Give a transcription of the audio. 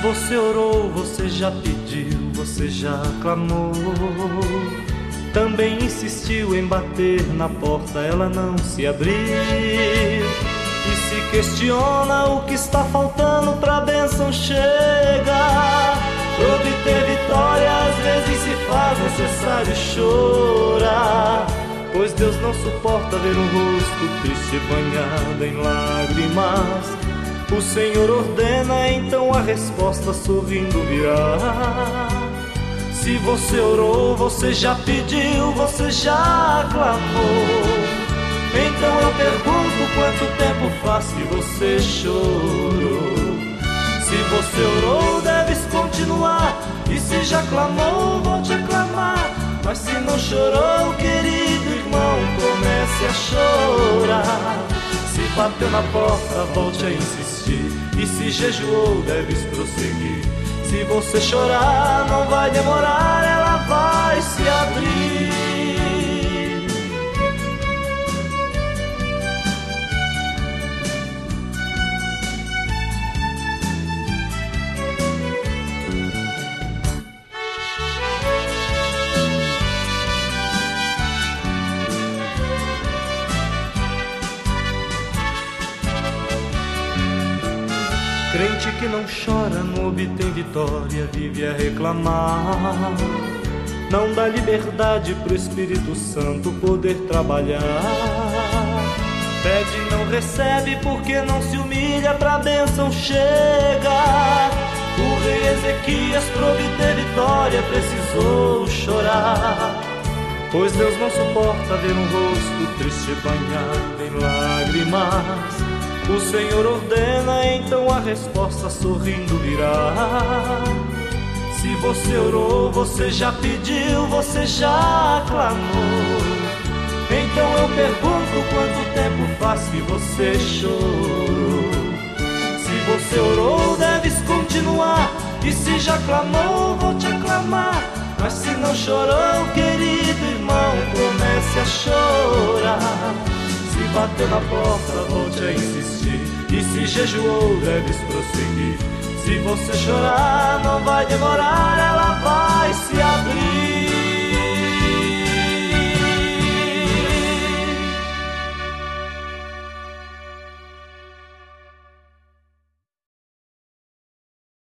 você orou, você já pediu, você já clamou, também insistiu em bater na porta, ela não se abriu, e se questiona o que está faltando pra bênção chegar. Pra obter vitória às vezes se faz necessário chorar, pois Deus não suporta ver um rosto triste banhado em lágrimas. O Senhor ordena, então a resposta sorrindo virá. Se você orou, você já pediu, você já clamou, então eu pergunto quanto tempo faz que você chorou. Se você orou, deves continuar, e se já clamou, volte a clamar. Mas se não chorou, querido irmão, comece a chorar. Se bateu na porta, volte a insistir, e se jejuou, deves prosseguir. Se você chorar, não vai demorar, ela vai se abrir. Crente que não chora não obtém vitória, vive a reclamar. Não dá liberdade pro Espírito Santo poder trabalhar. Pede e não recebe porque não se humilha pra bênção chegar. O rei Ezequias pra obter vitória precisou chorar, pois Deus não suporta ver um rosto triste banhado em lágrimas. O Senhor ordena, então a resposta sorrindo virá. Se você orou, você já pediu, você já clamou, então eu pergunto quanto tempo faz que você chorou. Se você orou, deves continuar, e se já clamou, volte a clamar. Mas se não chorou, querido irmão, comece a chorar. Se bateu na porta, volte a insistir, e se jejuou, deves prosseguir. Se você chorar, não vai demorar, ela vai se abrir.